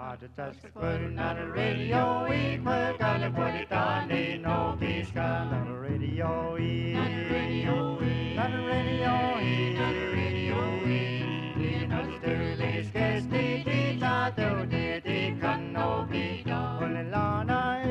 Just putting on the radio, we put on the body down, they know peace come on the radio, on the radio, on the radio, on the radio, you know the dirty scarce the data, the can no be done. Only Lana,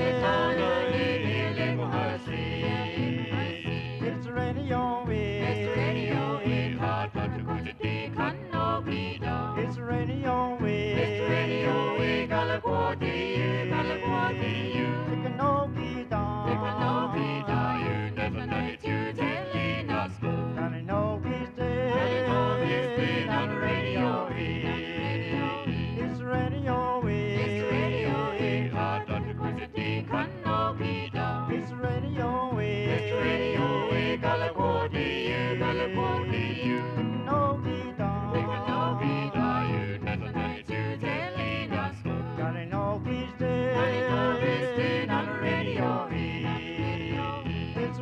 it's radio, it's radio, hard but to go to the can no be done. It's radio, it's radio, we gotta go to you, it can no be done, you never know it, you telling us, gotta know he's dead, on the radio, it's radio, hard but to go to the can no be done. It's radio, we gotta go to you, it can no be done, you never know it, you telling us, gotta know he's dead, on the radio, it's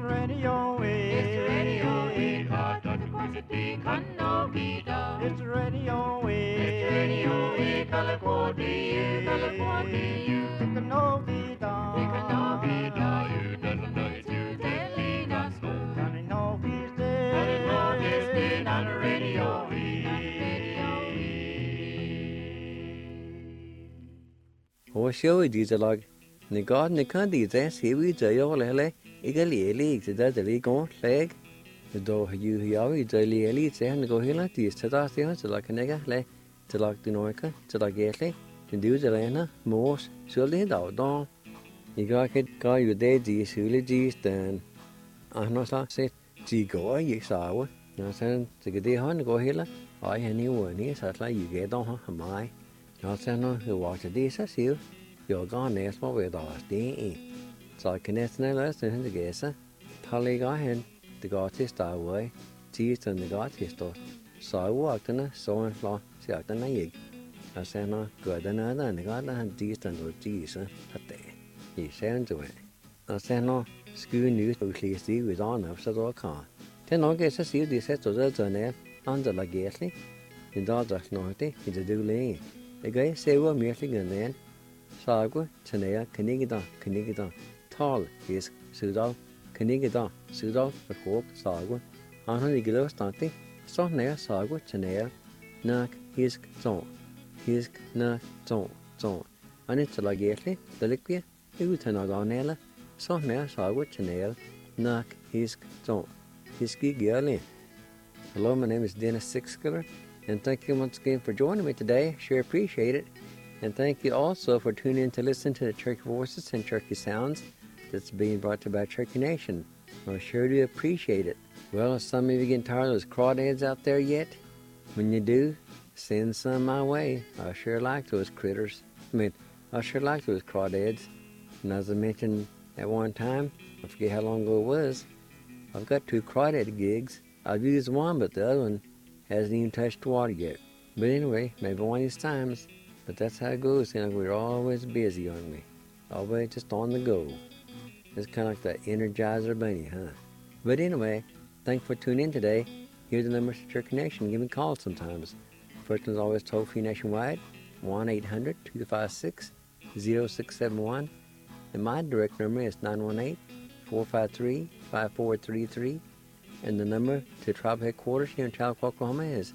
radio, hard but to go to the can no be done. It's radio, we gotta go to you, it can no be done, you never know it, you telling us, gotta know he's dead, on the radio. Og så i disse lag, når garden kan de det se vi det jo eller ikke lige til det lige går lag. Da jo i det lige til han går hele de til der ser til der kan ikke lag til lag det noget til der gætle. Den det der ender mors så det der. Jeg kan jo det de skulle de stand. Han har sagt set de går ikke så. Når sådan det det han går hele. Og han jo ni så slag i det der mig. Når sådan noget var til det så siger jeg går næsten på ved der det. Så kan næsten læse den det gæse. Taler han det går til start tirsdag det går til start. Så vagterne så en flot siger den ikke. Og så når gør den der det går der han tirsdag og tirsdag at det. I sen du. Og så når skyen nyt og klæst i uddannet så der kan. Det nok så siger de sætter det der ned. Andre lagerligt. Den der noget det det du læge. Jeg kan se hvor mere ligger Sagu, Tanea, Kanigida, Tal, Hisk, Sudal, Kanigida, Sudal, Verhoog, Sagu, Anhan Igilo Stati, så nær Sagu, Tanea, Nak, Hisk, Nak, Zon. Annet til lagerlig, der ligger uten at ganele, så nær Sagu, Tanea, Nak, Hisk, Zon. Hiski Gierli. Hello, my name is Dennis Sixskiller, and thank you once again for joining me today. Sure appreciate it. And thank you also for tuning in to listen to the Cherokee Voices and Cherokee Sounds that's being brought to you by Cherokee Nation. I sure do appreciate it. Well, if some of you getting tired of those crawdads out there yet, when you do, send some my way. I sure like those critters. I sure like those crawdads. And as I mentioned at one time, I forget how long ago it was, I've got 2 crawdad gigs. I've used one, but the other one hasn't even touched water yet. But anyway, maybe one of these times. But that's how it goes. You know, we're always busy, aren't we? Always just on the go. It's kind of like the Energizer Bunny, huh? But anyway, thanks for tuning in today. Here's the number to Cherokee Nation. Give me a call sometimes. First one's always toll-free nationwide, 1-800-256-0671. And my direct number is 918-453-5433. And the number to Tribe Headquarters here in Tahlequah, Oklahoma is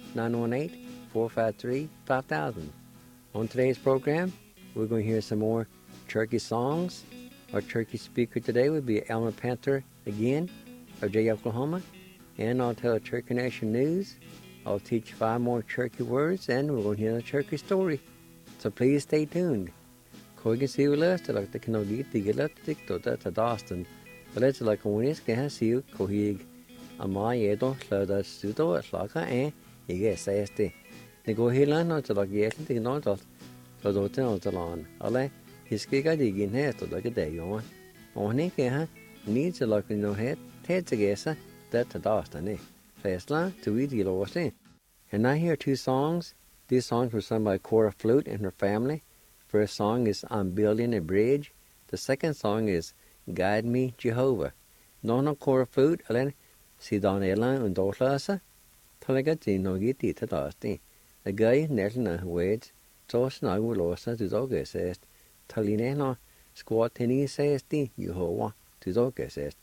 918-453-5000. On today's program, we're going to hear some more Cherokee songs. Our Cherokee speaker today would be Elmer Panther again, of Jay, Oklahoma. And I'll tell Cherokee Nation news. I'll teach 5 more Cherokee words, and we're going to hear a Cherokee story. So please stay tuned. Koigen siu løst, eller det kan nok give det gældigt, og det er dasten. Og det er like when it's going to siu, kohig, amai edo, sløder studo, slager af, ikke sags det. Det går helt andet til at gøre det noget, så det er noget til land. Alle, jeg skal ikke det igen her, så det er det jo. Og han ikke har, ni til at gøre noget her, det til gæse, det er dasten. Fastla, to eat the lost. And I hear 2 songs. These songs were sung by Cora Flute and her family. First song is I'm Building a Bridge. The second song is Guide Me, Jehovah. No Cora Flute, alene, si Donella und Dortlasa. Talaga ti no giti ta dasti. The guy nelna words. Tosen I will also to dog assist. Talineno, squat tennis says the Jehovah to dog assist.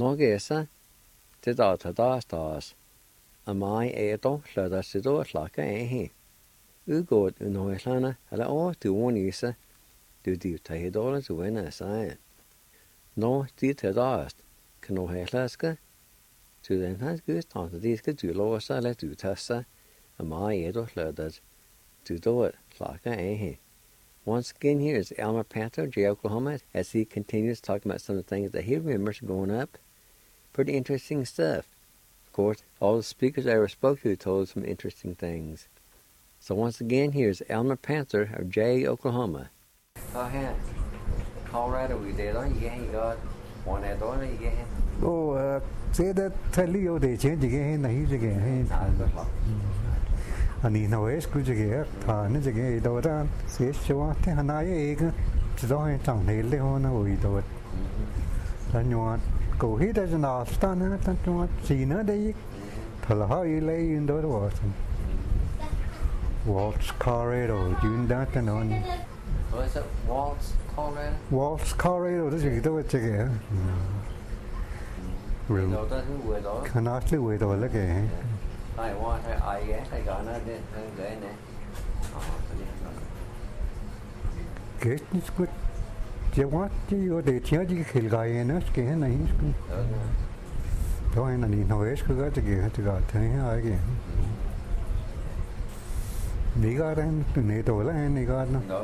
Morgesa, det der stas. Amai eto, lørdag sidder slakker he. Udgået unøjslerne, eller over til uanise, du tager dårligt til venner sig. Når de tager dårligt, kan du have slaske, til den hans gudstrand, de skal du love sig, eller du tager sig, amai eto, lørdag, du dårligt slakker he. Once again, here is Elmer Panther, J. Oklahoma, as he continues talking about some of the things that he remembers growing up. Pretty interesting stuff. Of course, all the speakers I ever spoke to told some interesting things. So once again, here's Elmer Panther of J. Oklahoma. Colorado, we did on you got one at all, you get Oh, say that tell you they change again, he's again. Anh nào ấy cứ chơi thà nó chơi đâu ra sẽ cho thế hắn ấy cái đó hay chẳng thấy lẽ hoa nó ủi đâu là nhọ cổ hít ra nào ta nó ta cho gì nữa đây thật là hơi lấy đó rồi Waltz Colorado chuyên đã cho nó Waltz Colorado đó gì đâu chơi rồi khả năng lưu về rồi là cái I want I guess I got it then cái cái chỉ want chỉ có để chia chỉ khil gai nữa cái này thôi là nhìn nói cái cái thấy ai cái đi ra đây này tổ là này ra nó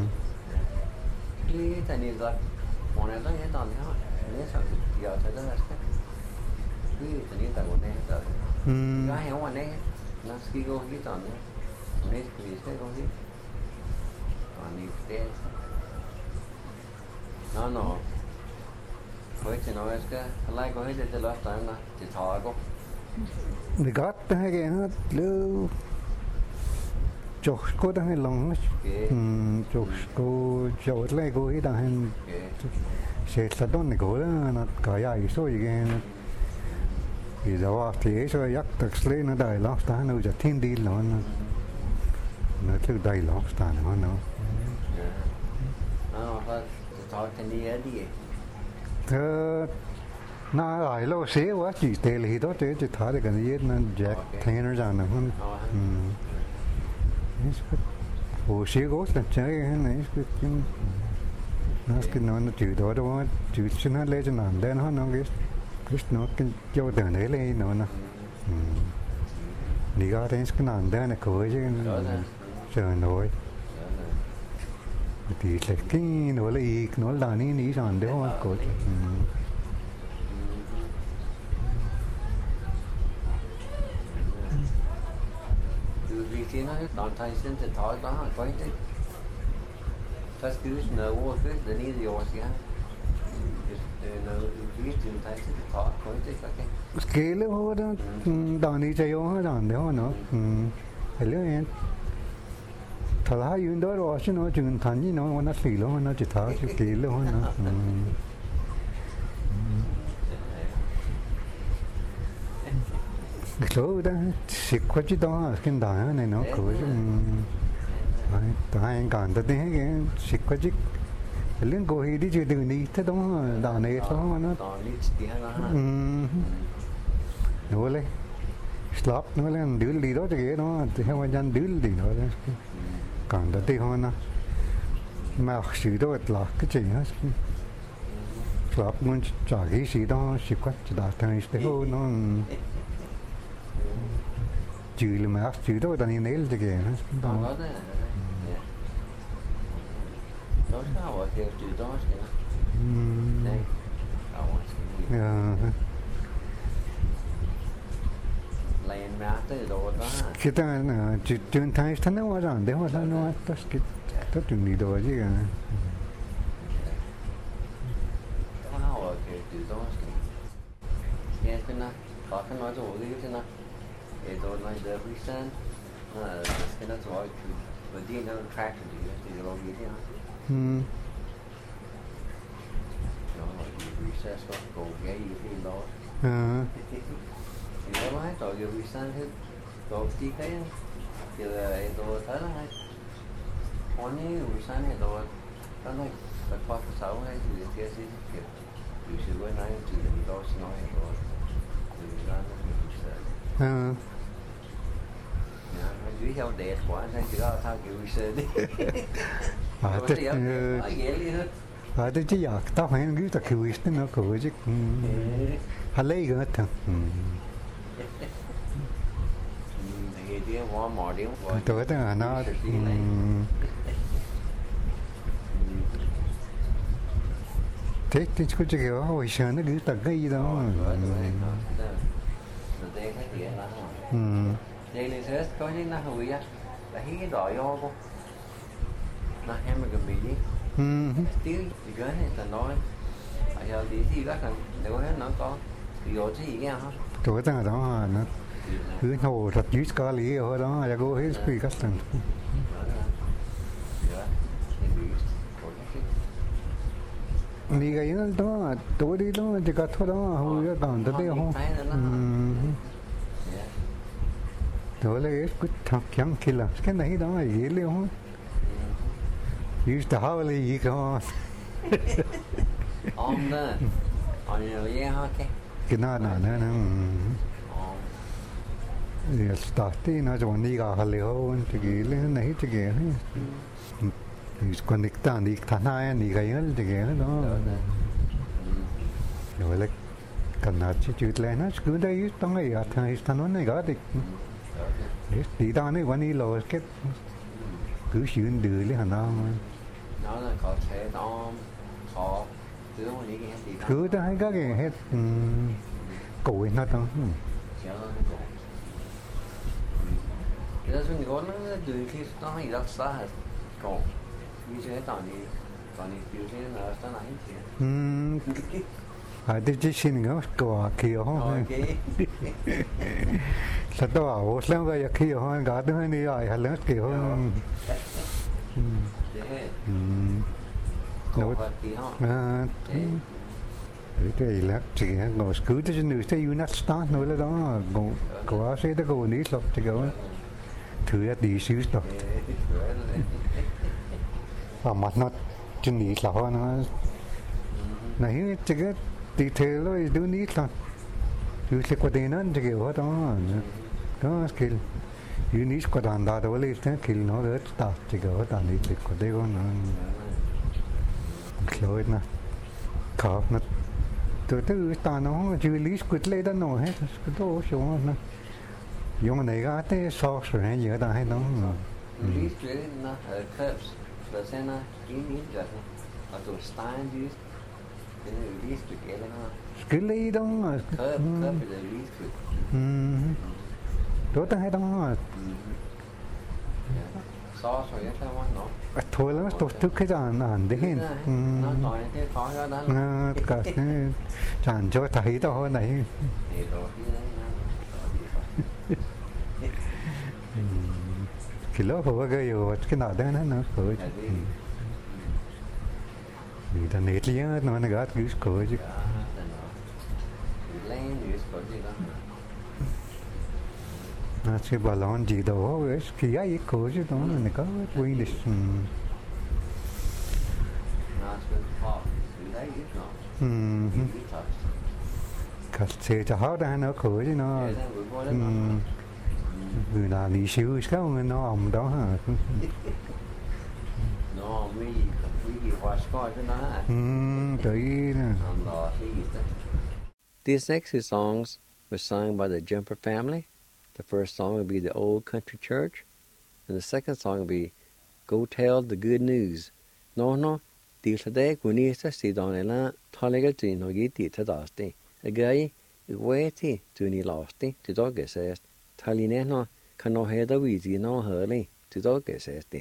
đi tại vì là bọn này nó nghe toàn thế thôi nghe sao giờ thấy nó là cái tại vì tại bọn này tại cái hiểu anh ấy nó ski go hit toàn đấy nên thì sẽ go hit còn đi té nó với chị nói cái lại có hết cái last time là chị thò có đi gắt hay cái nó lưu chọc có đang hay lòng chọc có chọc lại có hết đang hay sẽ sát đón này có nó cái ai số gì cái thì đó thì số yak tax lấy nó đầy lót ta nóจะทิ้งดีแล้วnó cứ đầy lót ta nó ก็thò cái đi ở đi thơ na ai lo xế quá chỉ tê lì đó thế chỉ thả được cái gì nó jack Tanner ra nó không ồ xế gốt là chơi cái này cái nó chịu đó đâu chịu cho nó lấy cho làm đen nó cái cái châu tường đấy lên nó đi ra đây cái nàn đen này cười chứ trời nổi thì cái nó là ní rằng đấy không có vì thế nó đòn thay sinh thì thói đó có cái tas cứ nở vô cái để đi rồi gì nở vì chúng ta sẽ thói có cái lứa hoa đó đòn đi chơi hoa đòn đấy nó cái lứa em thật là hay đó rồi chứ nó chừng thành như nó xì luôn nó chỉ tháo chịu kỳ luôn nó cái số đó xịt quá chứ đó cái đài này nó cười tại anh còn tôi thấy cái xịt quá chứ liên cô đi chơi từ đi thế đó đài này đó nó nó lên slap nó lên đứa đi đó cho cái nó thì theo anh đứa đi đó còn đó thì hoa nó mà sự đó là cái gì hết slap muốn trả cái gì đó xịt quá chỉ đạt thành cái hồ nó chữ là mà chữ đó ta nên lấy cho cái nó đó sao ở cái chữ đó đây lên ra tới đồ đó khi ta chuyện thay thằng nó rằng để họ nó tất chuyện đi đồ chứ cả sao ở cái chữ đó nghe thế nào có cái nói rồi cái nào it don't like the reason cái nó rồi but đi nó track thì lâu như thế nó recess có cổ ghế gì thì đó thì nó nói rồi cái recess hết rồi tí cái thì là tôi thấy là hay con ấy recess này rồi nó nói là qua cái sáu hay gì kia gì kiểu You should win 9 to the Dos Nine or the Gun. Dưới heo đẹp quá, nên chỉ có thao kiểu xe đi. Tôi chỉ giờ tao phải cứ ta kiểu ít nó cứ chứ. Hà lấy cái thằng. Thì đi qua mỏ đi qua. Tôi thấy là nó. Thế thì có chỉ kiểu hồi xưa nó cứ tận cái gì đó. Đây là thế có những nó hủy á, là hí đòi vô cô, nó em mà cầm bị đi, tiếng thì cái này là nói, bây giờ thì các thằng nếu hết nó có, thì có gì nghe không? Tôi thấy là đó nó cứ hồ thật dữ cả lý ở đó, giờ cô hết bị các thằng. Đi cái đó tối đi đó chỉ có thôi đó hồi đó còn tới đây không tối là cứ thằng chẳng kia là cái này đó là gì liệu không you start là gì không ông đó ông nhiều vậy hả cái nào nữa thì start thì nó cho đi cả liệu thì cái này thì cái conectar đi thằng hai đi cái thì cái đó rồi là cần là chỉ là nó cứ đây tăng này à thằng nó này có thì đi ta này quan đi lo cái cứ xuyên đường lấy hàng nào nó là có thể nó khó cứ ta hay cái hết cổ nó đó cái đó chúng tôi nói từ khi nó hay rất xa cổ như thế toàn đi biểu thế là sao này à tôi chỉ xin cái cổ kia không sao tôi bảo sao cái kia không cả tôi đi rồi hay là kia không cổ kia không cái là chỉ ngồi cứ tới nơi tới United States nói là đó cổ sẽ tới cổ ní lộc thì cổ thử ra đi xíu đó và mặt nó chân ní lộc nó này chỉ cái đi theo rồi đứa ní lộc cứ sẽ qua đây nó chỉ kiểu đó skill Unis qua đàn đó đó lấy thế kiểu nó rất tốt chỉ kiểu đàn đi chỉ qua đây nó khơi nó khó nó tôi thấy ta nó chưa lý quyết lấy đó nó hết cái đó số nó dùng này cái thế so rồi hay gì đó hay nó lý quyết nó ở curves rồi xem nó cái lý được ở tổ Stein chứ cái lý quyết cái nó cái lý đó curve là lý quyết đó ta hay đó so rồi cái nó thôi là tôi thức cái dàn ăn đấy hen nó nói cái khó đó cả chẳng cho thấy đó này cái lớp của cái rồi cái nào đó nó cười vì ta nét lý nó gạt cứ cười chứ nó sẽ bảo lon gì đó cái ấy cười chứ đó là có quy định cả xe cho họ ra nó cười chứ nó người nào đi siêu sao nó ông đó hả nó mới gì hoa scoi cho nó tự nè. These next two songs were sung by the Jumper family. The first song will be The Old Country Church, and the second song will be Go Tell the Good News. No, điều thế của ni sẽ sử dụng này là thay cái chuyện nói gì thì thật đó đi. Cái quay thì chuyện ni lost đi, thì đó cái sẽ thay này nó khăn nó hết đó vì gì nó hở đi, thì đó cái sẽ đi.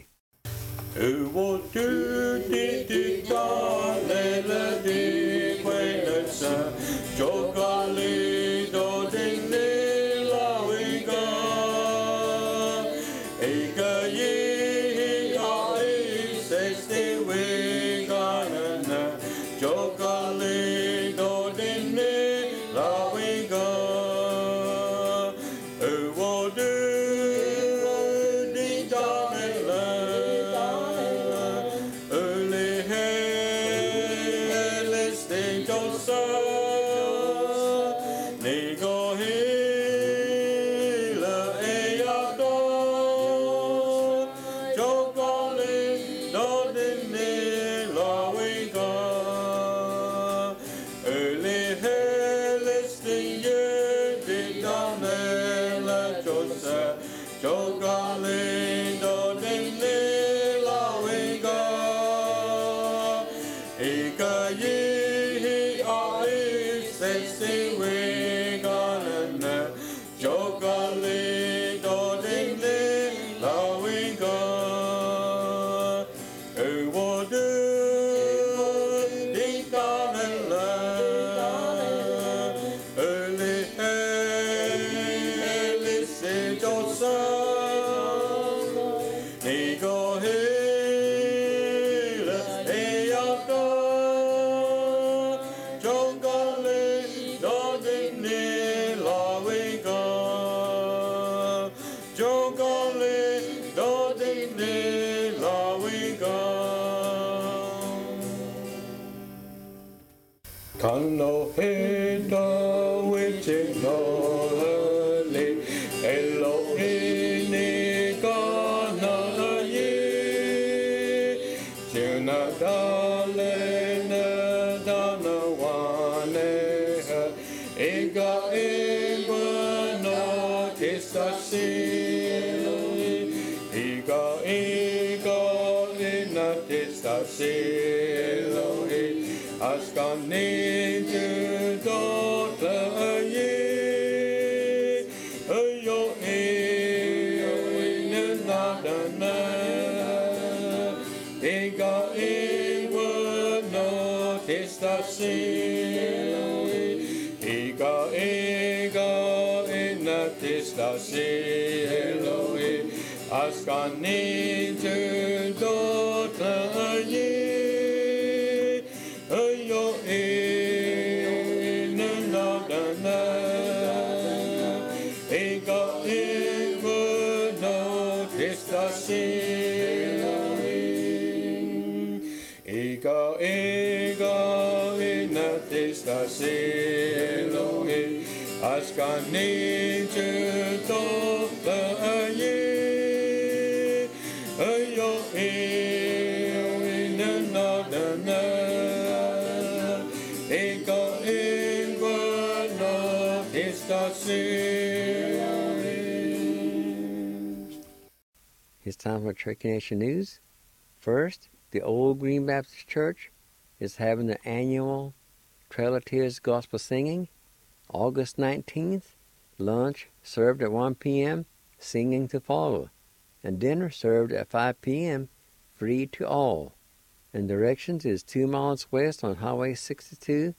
It's time for Cherokee Nation News. First, the Old Green Baptist Church is having their annual Trail of Tears Gospel Singing, August 19th, lunch served at 1 p.m., singing to follow, and dinner served at 5 p.m., free to all. And directions is 2 miles west on Highway 62,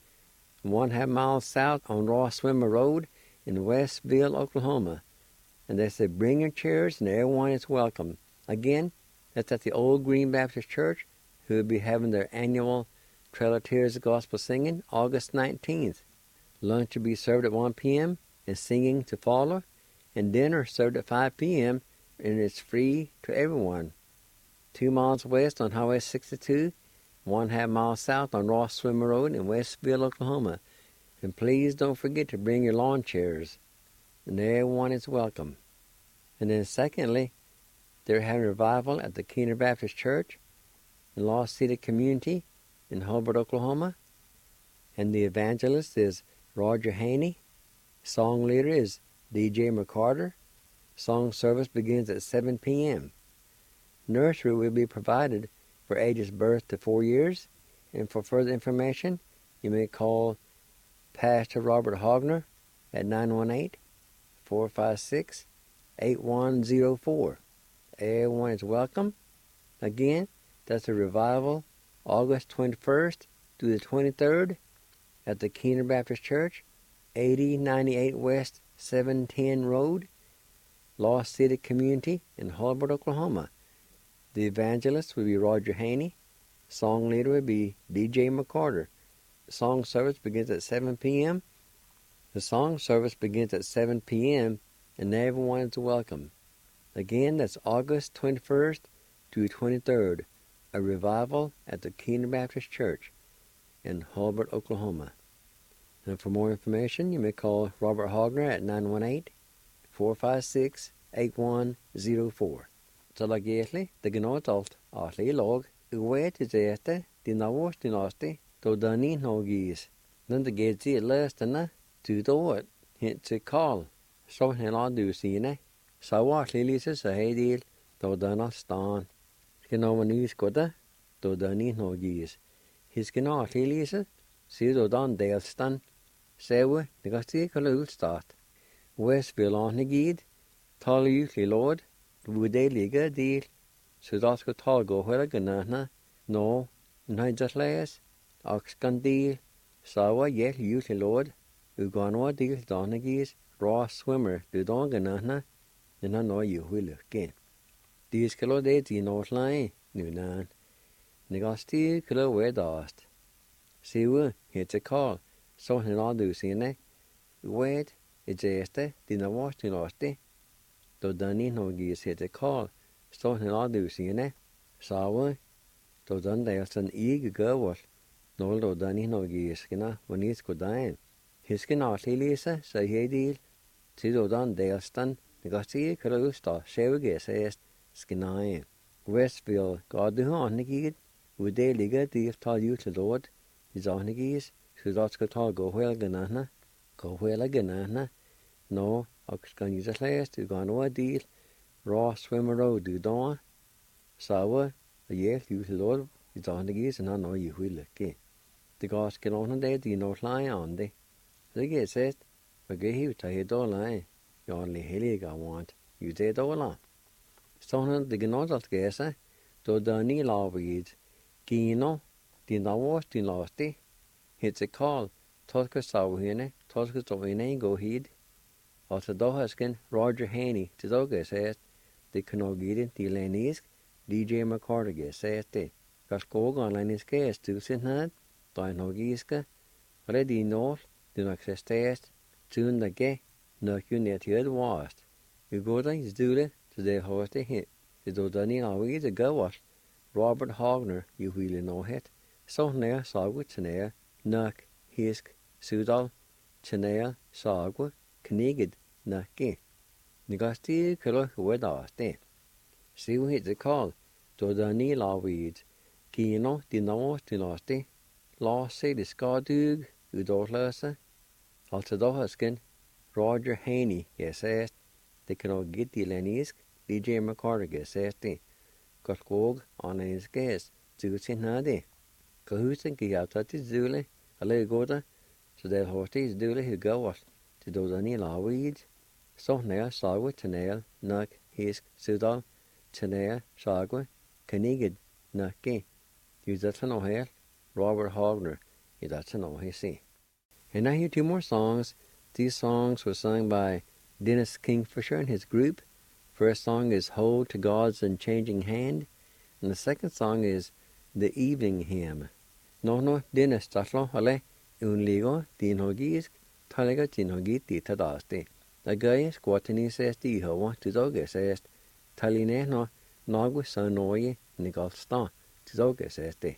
1/2 miles south on Ross Swimmer Road in Westville, Oklahoma. And they say bring your chairs and everyone is welcome. Again, that's at the Old Green Baptist Church, who will be having their annual Trail of Tears Gospel Singing, August 19th. Lunch will be served at 1 p.m. and singing to follow, and dinner served at 5 p.m. and it's free to everyone. 2 miles west on Highway 62, 1/2 mile south on Ross Swimmer Road in Westville, Oklahoma. And please don't forget to bring your lawn chairs, and everyone is welcome. And then secondly, they're having a revival at the Keener Baptist Church in Lost City Community in Hobart, Oklahoma. And the evangelist is Roger Haney. Song leader is DJ McCarter. Song service begins at 7 p.m. Nursery will be provided for ages birth to 4 years. And for further information, you may call Pastor Robert Hogner at 918-456-8104. Everyone is welcome. Again, that's a revival August 21st through the 23rd at the Keener Baptist Church, 8098 West 710 Road, Lost City Community in Hobart, Oklahoma. The evangelist will be Roger Haney. Song leader will be DJ McCarter. Song service begins at 7 p.m. The song service begins at 7 p.m. and everyone is welcome. Again, that's August 21st to 23rd, a revival at the Keener Baptist Church in Hobart, Oklahoma. And for more information, you may call Robert Hogner at 918-456-8104. Så la gætlig, det genåt alt, atli log, uet i zete, dinavos dinosti, do dani nogis. Nanda gedzi løstene, tudået, hint til call, så hen la du sine, Sawa Lilisa Sahedil, Dodana Stan. Skinomanis Goda, Dodani no gees. His Skina Lilisa, Sidodan Dalstan, Sewe, Negasti Kalulstat. Westville on the Gid, Tali Lord, Wude Liga deal, Sudasko Talgo Helaganana, no, Nigerlas, Oxcandil, Sawa Yet Usually Lord, Uganwa deal Donagis, Raw Swimmer, the Donganana, and I know you will again. These kilo days in North Line, New Nan. Negasti kilo wed asked. See, it's a call, so in all do see ne. Wait, it's este, dina wash in losti. Do Danny no geese hit a call, so in all do see ne. Sawa, do done there's an eager girl. No, do Danny no geese, when he's good dying. His skin out, Lisa, say he deal. See, do done there's done. Negasti kilo star, shall guess, Skinae. Westville, God the Honigid, would they liga the tall you to Lord, his Honigis, should also tall go well ganana, no, Oxcan use a last, you gone over deal, raw swimmer road do dawn, sour, a year you to Lord, his Honigis, and I know you will again. The gods get on a day, do you know fly on the? The gate said, but get you to head all line, you only hilly I want, you did all on. Stonen de genodalt gese, do Danny Lawweed, Gino, din Lawas, din Lasti, hits a call, Tosca Sawhine, Tosca Sawhine go heed, or to Dohaskin, Roger Haney, to Doga says, the Canogidin, the Lanisk, DJ McCartiga says they, Gaskog on Lanis gas to Sinhad, Dinogiska, Ready North, do not test, soon the gay, no unit here was. You go down his doodle. Today, how they hit. The Dodani Awi, the Gawash, Robert Hogner, you really know it. So near Sagwa, Chanea, Nuck, Hisk, Sudal, Chanea, Sagwa, Knigid, Nucky. Negasti, Kilo, Wed Asti. See who hit the call. Dodani Laweed, Gino, Dino, Dinosti, Law say the Skadug, Udolasa, Altadohaskin, Roger Haney, yes, asked. They can all get the Lanisk, DJ McCartiga says they. Gaskog on his gas, Zusin Nadi. Cahusin Giata is Zule, a lay goda, so that horses Dule who go off to those any laweeds. So near Sagwa, Tanel, Nuck, Hisk, Sudal, Chanea, Sagwa, Knigid, Nucky. Use that to know here, Robert Hogner, that's to know he see. And I hear two more songs. These songs were sung by Dennis Kingfisher and his group. First song is Hold to God's Unchanging Hand, and the second song is The Evening Hymn. No, Dennis Tatlo, Ale, Unligo, Dinhogis, Taliga Dinhogit, Tadasti. The guy squatting says the Ho, to Doga says, Taline no, Nogwa Sanoye, Nigalstan, to Doga says the.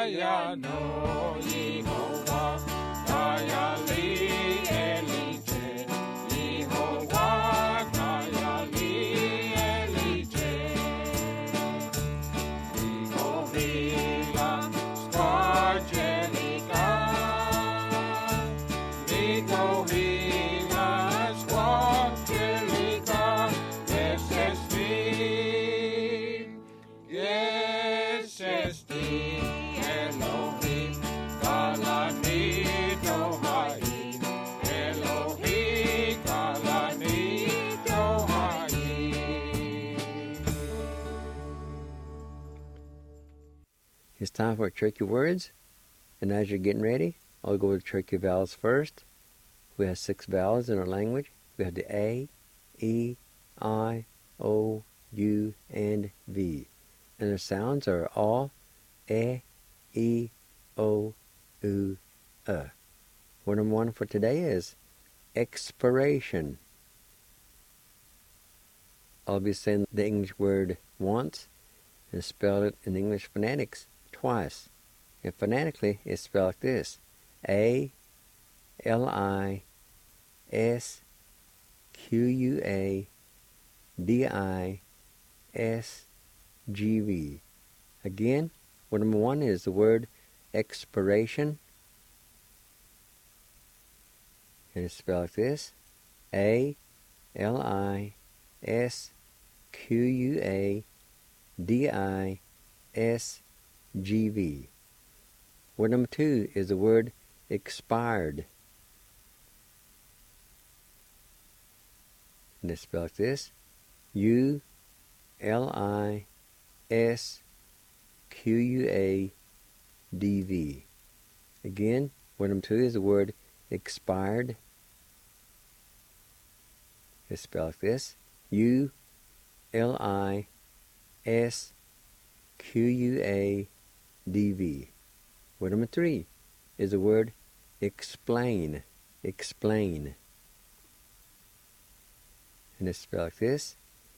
Kaya no Yehovah, Kaya li Elije, Yehovah, Kaya li Elije. Yehovah, Squadjenica, Yehovah, Squadjenica, yes, it's me, yes, it's me, Elohim, Kalanito Hai, Elohim, Kalanito Hai. It's time for tricky words. And as you're getting ready, I'll go with tricky vowels first. We have 6 vowels in our language. We have the A, E, I, O, U, and V. And the sounds are A, E, O, U, Word number 1 for today is expiration. I'll be saying the English word once and spell it in English phonetics twice. And phonetically, it's spelled like this: ALISQUADISGV. Again, word number 1 is the word expiration. And it's spelled like this: ALISQUADISGV. Word number 2 is the word expired. And it's spelled like this: ULISQUADV. Again, word number 2 is the word expired. It's spelled like this: ULISQUADV. Word number 3 is the word explain. Explain. And it's spelled like this: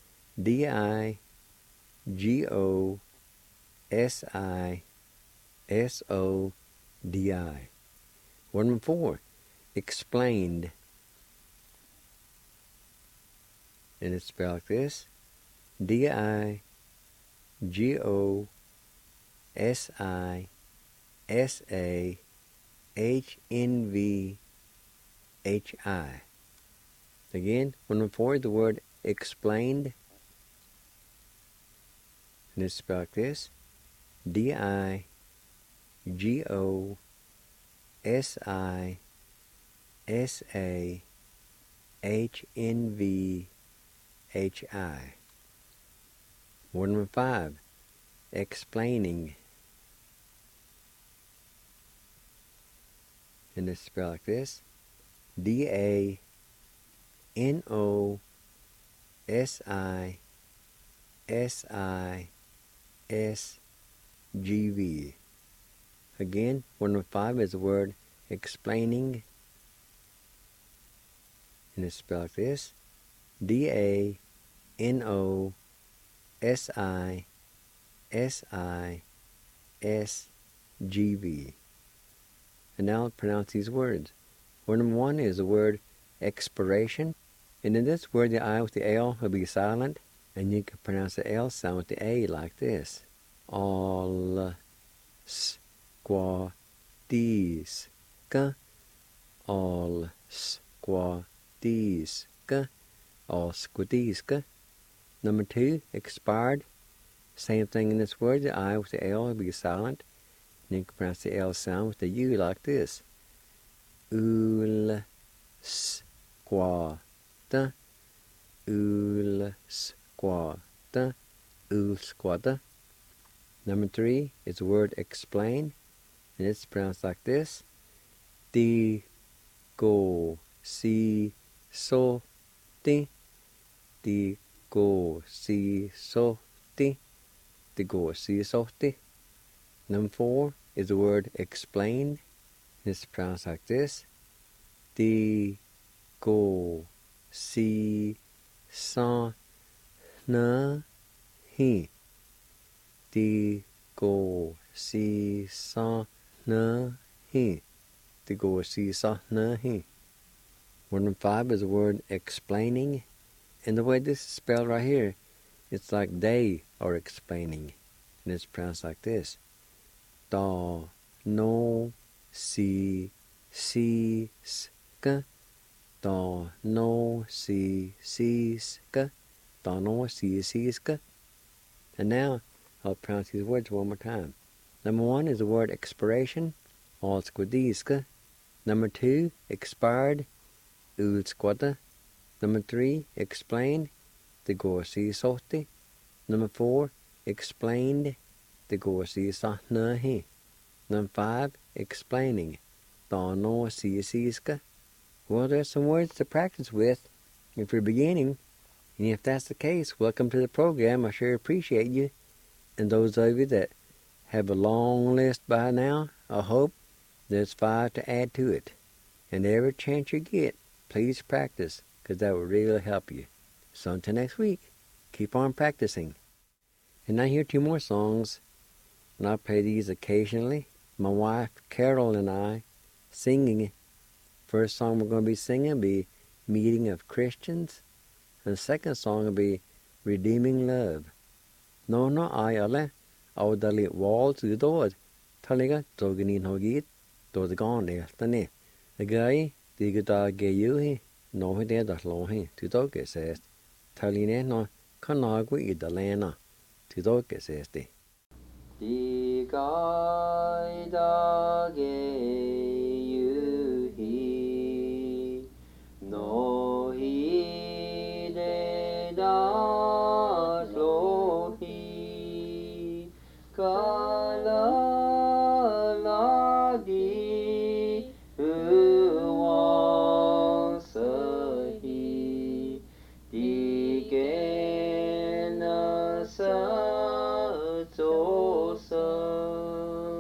DIGOSISODI. Word number 4, explained. And it's spelled like this: DIGOSISAHNVHI. Again, word number 4 is the word explained. And it's spelled like this: DIGOSISAHNVHI. Word number 5, explaining. And it's spelled like this: DANOSISISGV. Again, word number 5 is the word explaining. And it's spelled like this: DANOSISISGV. And now I'll pronounce these words. Word number 1 is the word expiration. And in this word, the I with the L will be silent. And you can pronounce the L sound with the A like this: all squadiska, all squadiska, all squadiska. Number 2, expired. Same thing in this word, the I with the L will be silent. And you can pronounce the L sound with the U like this: ul squada, ul squada, ul squada. Number 3 is the word explain, and it's pronounced like this: Ti go si so ti, ti go si so ti, ti go si so ti. Number 4 is the word explain, and it's pronounced like this: Ti go si sa na hi, ti go si sa na he. To go si sa na he. Word number 5 is the word explaining. And the way this is spelled right here, it's like they are explaining. And it's pronounced like this. Da, no, si, ska. Da, no, si, ska. Da, no, si, ska. And now, I'll pronounce these words one more time. Number 1 is the word expiration, alskodiska. Number 2, expired, ulskwadda. Number 3, explain, det går si sorti. Number 4, explained, det går si satnahi. Number 5, explaining, da no si siska. Well, there's some words to practice with if you're beginning. And if that's the case, welcome to the program. I sure appreciate you. And those of you that have a long list by now, I hope there's 5 to add to it. And every chance you get, please practice, because that will really help you. So until next week, keep on practicing. And I hear 2 more songs, and I'll play these occasionally. My wife, Carol, and I singing. First song we're going to be singing will be Meeting of Christians. And the second song will be Redeeming Love. No, I alle, og der lidt walls udåret, talega togenin hogit, dod gone eltane. The guy, the guitar gayuhi, no he der das lohi, to doge says, taline no, kanagui idalena, to doge says the. The guy da gayuhi, no he de das lohi, kala la di huang sahi, di gena sa so sa.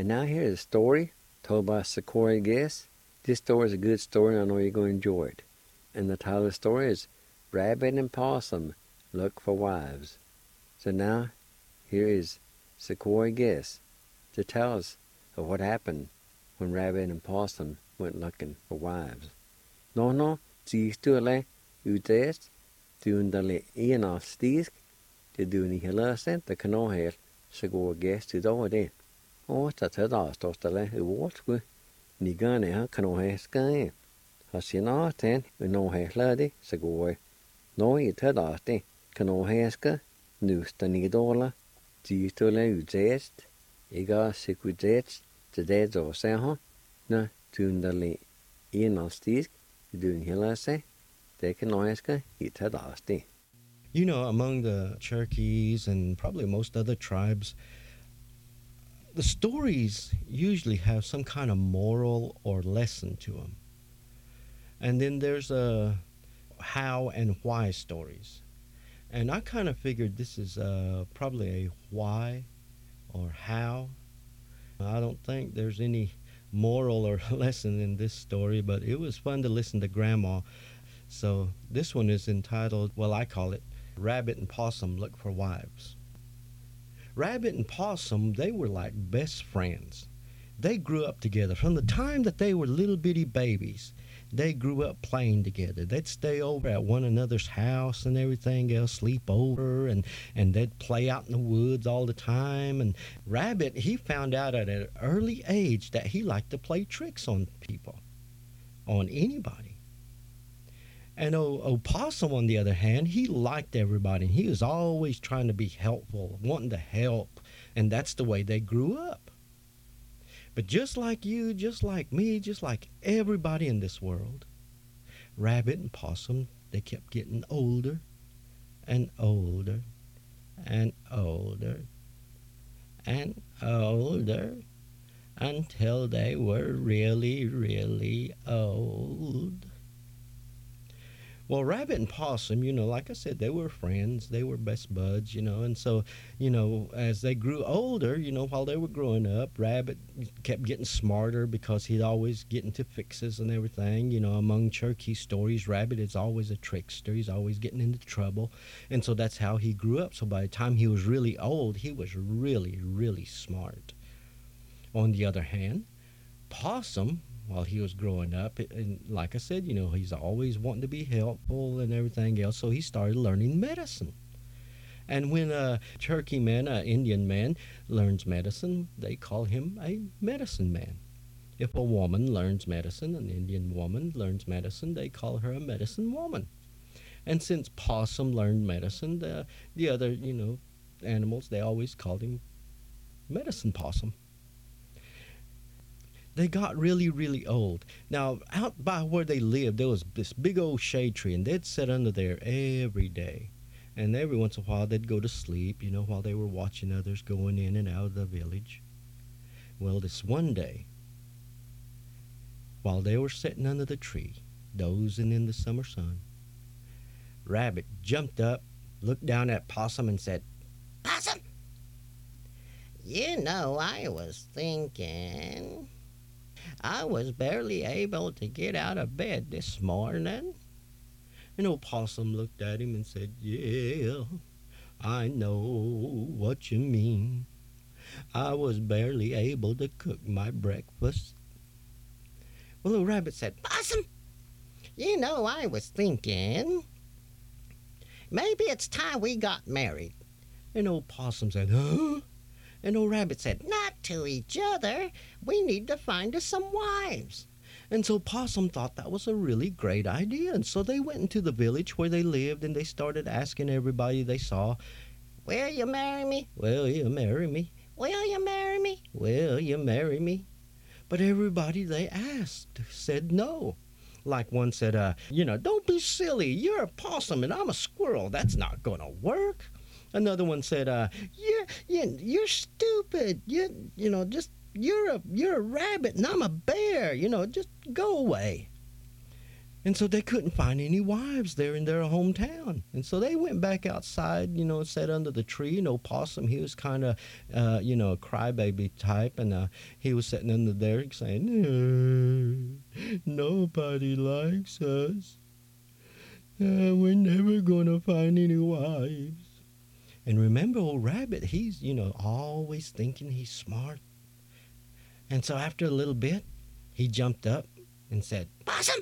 And now here is a story told by Sequoia Guess. This story is a good story, and I know you're going to enjoy it. And the title of the story is Rabbit and Possum Look for Wives. So now, here is Sequoia Guess to tell us of what happened when Rabbit and Possum went looking for wives. No, tistule utest, tuundale ian of stisk, to do ni hela sent the canoe here, Sequoia Guess to do it. Oh, that's a dostale who walks with Nigane canoe sky. Hasina ten, no hair lady, Sequoia. No, it had asked, canoe haska, news the nidola, tistule utest, ega sequitets, the dead or saho, na tuundale ian of stisk, doing hela say, they can aska, it had asked. You know, among the Cherokees and probably most other tribes, the stories usually have some kind of moral or lesson to them. And then there's a how and why stories. And I kind of figured this is probably a why or how. I don't think there's any moral or lesson in this story, but it was fun to listen to Grandma. So this one is entitled, well, I call it, Rabbit and Possum Look for Wives. Rabbit and Possum, they were like best friends. They grew up together. From the time that they were little bitty babies, they grew up playing together. They'd stay over at one another's house and everything else, sleep over, and they'd play out in the woods all the time. And Rabbit, he found out at an early age that he liked to play tricks on people, on anybody. And Possum, on the other hand, he liked everybody. He was always trying to be helpful, wanting to help, and that's the way they grew up. But just like you, just like me, just like everybody in this world, Rabbit and Possum, they kept getting older and older and older and older until they were really, really old. Well, Rabbit and Possum, like I said, they were friends. They were best buds, and so, as they grew older, while they were growing up, Rabbit kept getting smarter because he'd always get into fixes and everything. Among Cherokee stories, Rabbit is always a trickster. He's always getting into trouble. And so that's how he grew up. So by the time he was really old, he was really, really smart. On the other hand, Possum, while he was growing up, and like I said, he's always wanting to be helpful and everything else, so he started learning medicine. And when a Cherokee man, an Indian man, learns medicine, they call him a medicine man. If a woman learns medicine, an Indian woman learns medicine, they call her a medicine woman. And since Possum learned medicine, the other, animals, they always called him Medicine Possum. They got really, really old. Now, out by where they lived, there was this big old shade tree, and they'd sit under there every day. And every once in a while, they'd go to sleep, while they were watching others going in and out of the village. Well, this one day, while they were sitting under the tree, dozing in the summer sun, Rabbit jumped up, looked down at Possum, and said, "Possum, I was thinking. I was barely able to get out of bed this morning." And old Possum looked at him and said, "Yeah, I know what you mean. I was barely able to cook my breakfast." Well, old Rabbit said, "Possum, I was thinking, maybe it's time we got married." And old Possum said, "Huh?" And old Rabbit said, "Not to each other. We need to find us some wives." And so Possum thought that was a really great idea. And so they went into the village where they lived, and they started asking everybody they saw, "Will you marry me? Will you marry me? Will you marry me? Will you marry me?" But everybody they asked said no. Like one said, "Don't be silly. You're a possum and I'm a squirrel. That's not going to work." Another one said, "You're stupid. You're a rabbit and I'm a bear. Just go away." And so they couldn't find any wives there in their hometown. And so they went back outside, sat under the tree. And old Possum, he was kind of, a crybaby type. And he was sitting under there saying, nobody likes us. We're never going to find any wives. And remember, old Rabbit, he's, always thinking he's smart. And so after a little bit, he jumped up and said, Possum!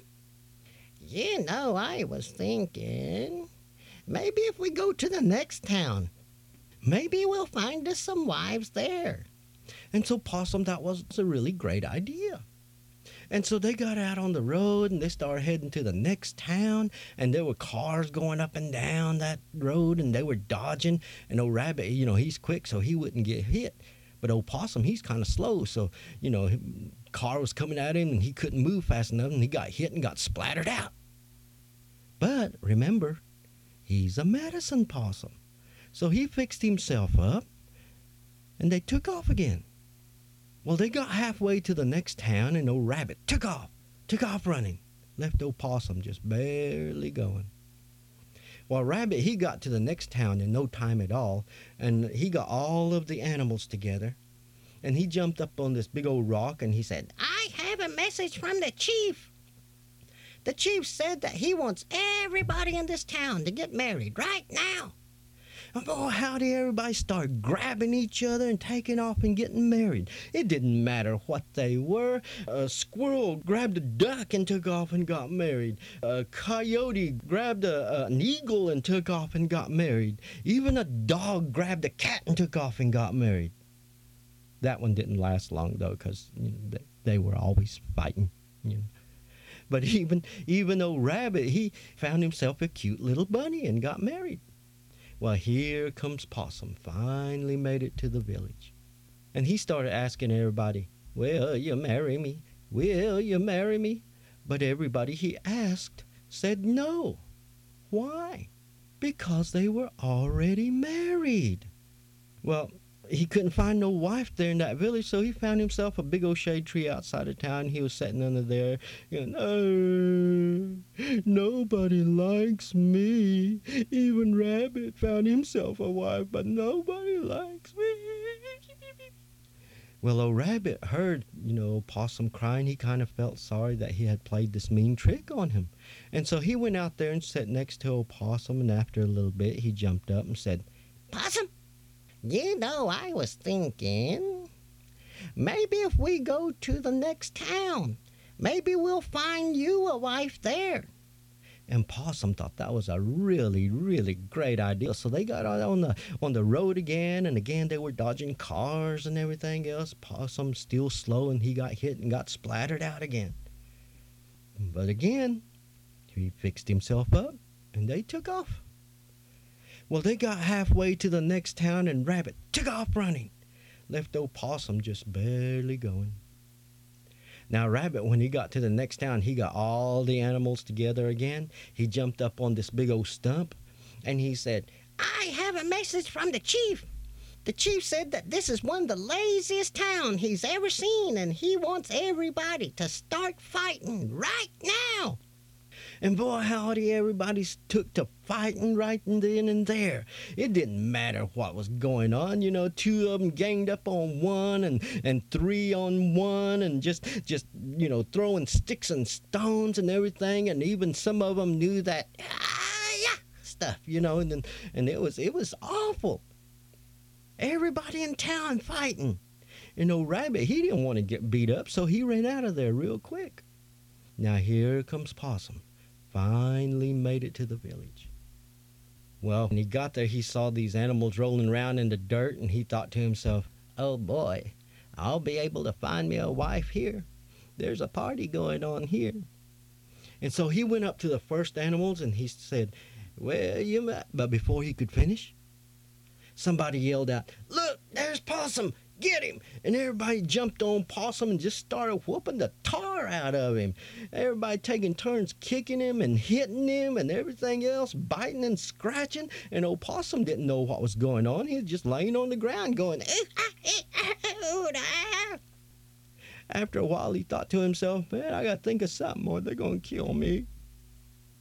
I was thinking, maybe if we go to the next town, maybe we'll find us some wives there. And so Possum, that was a really great idea. And so they got out on the road and they started heading to the next town, and there were cars going up and down that road and they were dodging. And old Rabbit, he's quick so he wouldn't get hit. But old Possum, he's kind of slow, so, car was coming at him and he couldn't move fast enough and he got hit and got splattered out. But remember, he's a medicine possum. So he fixed himself up and they took off again. Well, they got halfway to the next town and old Rabbit took off running. Left old Possum just barely going. Well, Rabbit, he got to the next town in no time at all, and he got all of the animals together, and he jumped up on this big old rock and he said, I have a message from the chief. The chief said that he wants everybody in this town to get married right now. And boy, how did everybody start grabbing each other and taking off and getting married? It didn't matter what they were. A squirrel grabbed a duck and took off and got married. A coyote grabbed an eagle and took off and got married. Even a dog grabbed a cat and took off and got married. That one didn't last long, though, because they were always fighting. But even old Rabbit, he found himself a cute little bunny and got married. Well, here comes Possum, finally made it to the village. And he started asking everybody, will you marry me? Will you marry me? But everybody he asked said no. Why? Because they were already married. Well, he couldn't find no wife there in that village, so he found himself a big old shade tree outside of town. He was sitting under there, nobody likes me. Even Rabbit found himself a wife, but nobody likes me. Well, old Rabbit heard, Possum crying. He kind of felt sorry that he had played this mean trick on him. And so he went out there and sat next to old Possum, and after a little bit, he jumped up and said, Possum! I was thinking, maybe if we go to the next town, maybe we'll find you a wife there. And Possum thought that was a really, really great idea. So they got out on the road again, and again they were dodging cars and everything else. Possum still slow, and he got hit and got splattered out again. But again, he fixed himself up, and they took off. Well, they got halfway to the next town, and Rabbit took off running. Left old Possum just barely going. Now, Rabbit, when he got to the next town, he got all the animals together again. He jumped up on this big old stump, and he said, I have a message from the chief. The chief said that this is one of the laziest towns he's ever seen, and he wants everybody to start fighting right now. And boy, howdy, everybody took to fighting right then and there. It didn't matter what was going on. Two of them ganged up on one and three on one and just throwing sticks and stones and everything. And even some of them knew that stuff, and it was awful. Everybody in town fighting. And old Rabbit, he didn't want to get beat up, so he ran out of there real quick. Now here comes Possum. Finally made it to the village. Well, when he got there, he saw these animals rolling around in the dirt, and he thought to himself, oh boy, I'll be able to find me a wife here. There's a party going on here. And so he went up to the first animals, and he said, but before he could finish, somebody yelled out, look, there's Possum. Get him! And everybody jumped on Possum and just started whooping the tar out of him. Everybody taking turns kicking him and hitting him and everything else, biting and scratching. And old Possum didn't know what was going on. He was just laying on the ground going, After a while, he thought to himself, man, I got to think of something or they're going to kill me.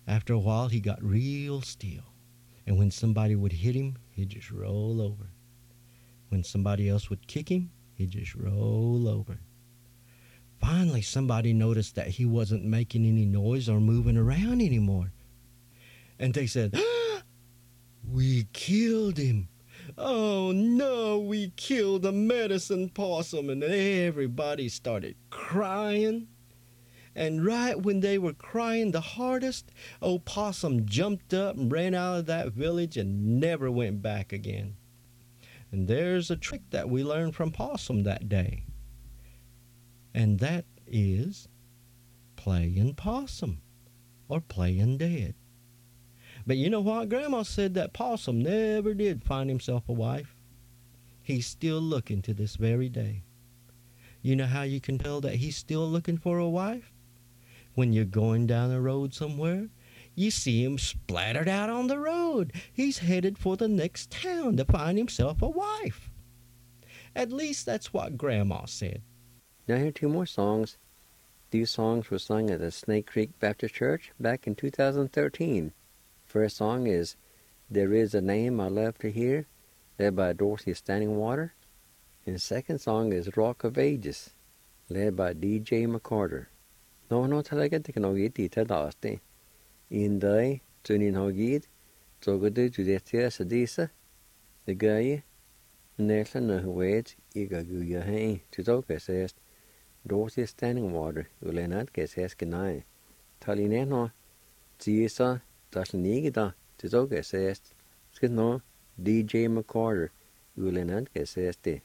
After a while, he got real still. And when somebody would hit him, he'd just roll over. When somebody else would kick him, he'd just roll over. Finally, somebody noticed that he wasn't making any noise or moving around anymore. And they said, "We killed him. Oh, no, we killed the medicine possum." And everybody started crying. And right when they were crying the hardest, old Possum jumped up and ran out of that village and never went back again. And there's a trick that we learned from Possum that day. And that is playing possum or playing dead. But you know what? Grandma said that Possum never did find himself a wife. He's still looking to this very day. You know how you can tell that he's still looking for a wife? When you're going down the road somewhere, you see him splattered out on the road. He's headed for the next town to find himself a wife. At least that's what Grandma said. Now here are two more songs. These songs were sung at the Snake Creek Baptist Church back in 2013. First song is "There Is a Name I Love to Hear," led by Dorothy Standing Water. And the second song is "Rock of Ages," led by DJ McCarter. No talaga teknologi dita daste. In day, tunin hogid, zogadu judetia sadisa, the guy, Nelson na huwed, igaguya hain, tutoka says, Dorothy Standing Water, ulenat que says ganai. Talineno, Zisa, Dashnigida, tutoka says, skino, DJ McCarter, ulenat que says de.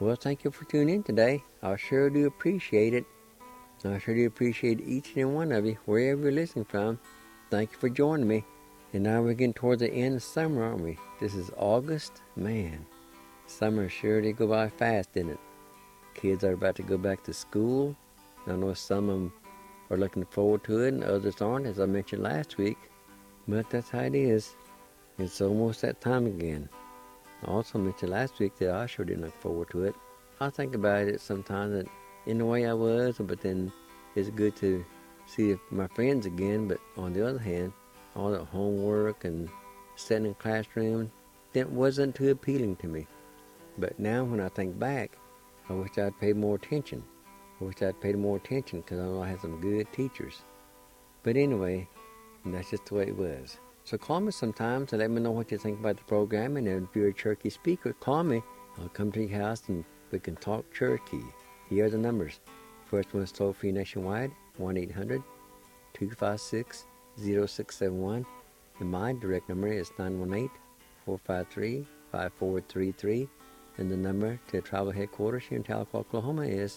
Well, thank you for tuning in today. I sure do appreciate it. I sure do appreciate each and every one of you, wherever you're listening from. Thank you for joining me. And now we're getting toward the end of summer, aren't we? This is August. Man, summer sure did go by fast, didn't it? Kids are about to go back to school. I know some of them are looking forward to it and others aren't, as I mentioned last week. But that's how it is. It's almost that time again. I also mentioned last week that I sure didn't look forward to it. I think about it sometimes that in the way I was, but then it's good to see my friends again. But on the other hand, all that homework and sitting in classroom, that wasn't too appealing to me. But now when I think back, I wish I'd paid more attention. I wish I'd paid more attention because I know I had some good teachers. But anyway, that's just the way it was. So call me sometimes and let me know what you think about the program. And if you're a Cherokee speaker, call me. I'll come to your house and we can talk Cherokee. Here are the numbers. First one is toll-free nationwide, 1-800-256-0671. And my direct number is 918-453-5433. And the number to tribal headquarters here in Tahlequah, Oklahoma is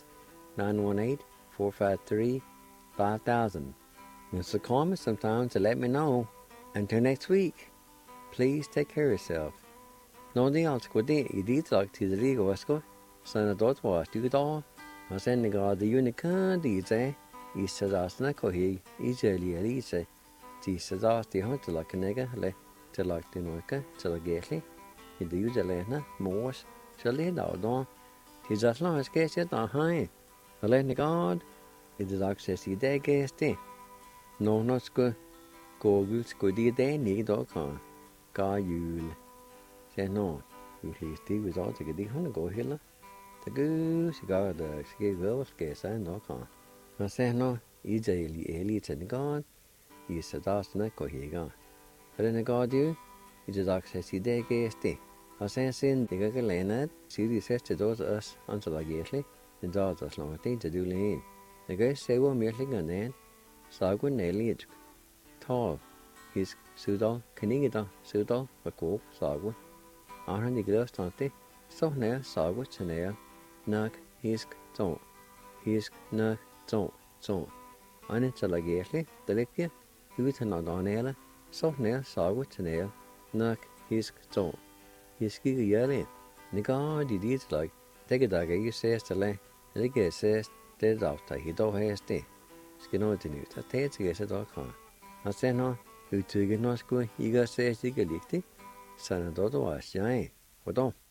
918-453-5000. And so call me sometimes to let me know. Until next week, please take care of yourself. No de alsko de I dit lag til det lige også. Så dot was du da. Og sen ga de unika de se. I sadasna ko he. I jeli ali se. De sadas de har til lag nega le. Til lag de noika til lag gæsli. I de udelena mors. Så le da da. De zasla skal se da hai. Og le negad. I de lag se si de gæste. No sko. Google skulle de den ikke dog kan gøre jul. Så nå, vi lige stig vi så til det han går heller. Det gør så gør det skal være skal sige nok kan. Og så nå I lige til det godt. I så der sådan går her. For den går det I det dag så sig det gæste. Og så sen det kan lande sig de sætte dos os ansvar gæsle. Den der så slår det til det lige. Det gør se hvor mere ligger så går næligt. Tov, hisk, sydal, kanigida, sydal, bakov, sagu. Arhan igla stante, sohner, sagu, chanea, nak, hisk, ton. Hisk, nak, ton, ton. Ane chalageli, delikya, utanadonela, sohner, sagu, chanea, nak, hisk, ton. Hiski yale. Niga didit like, tegedaga you says to lay, and again says, dead after he do has day. Skinotinu, that takes a dog. Og så når du tykker norsk, I gør sig ikke rigtigt, så er det dog også jeg. Hvordan?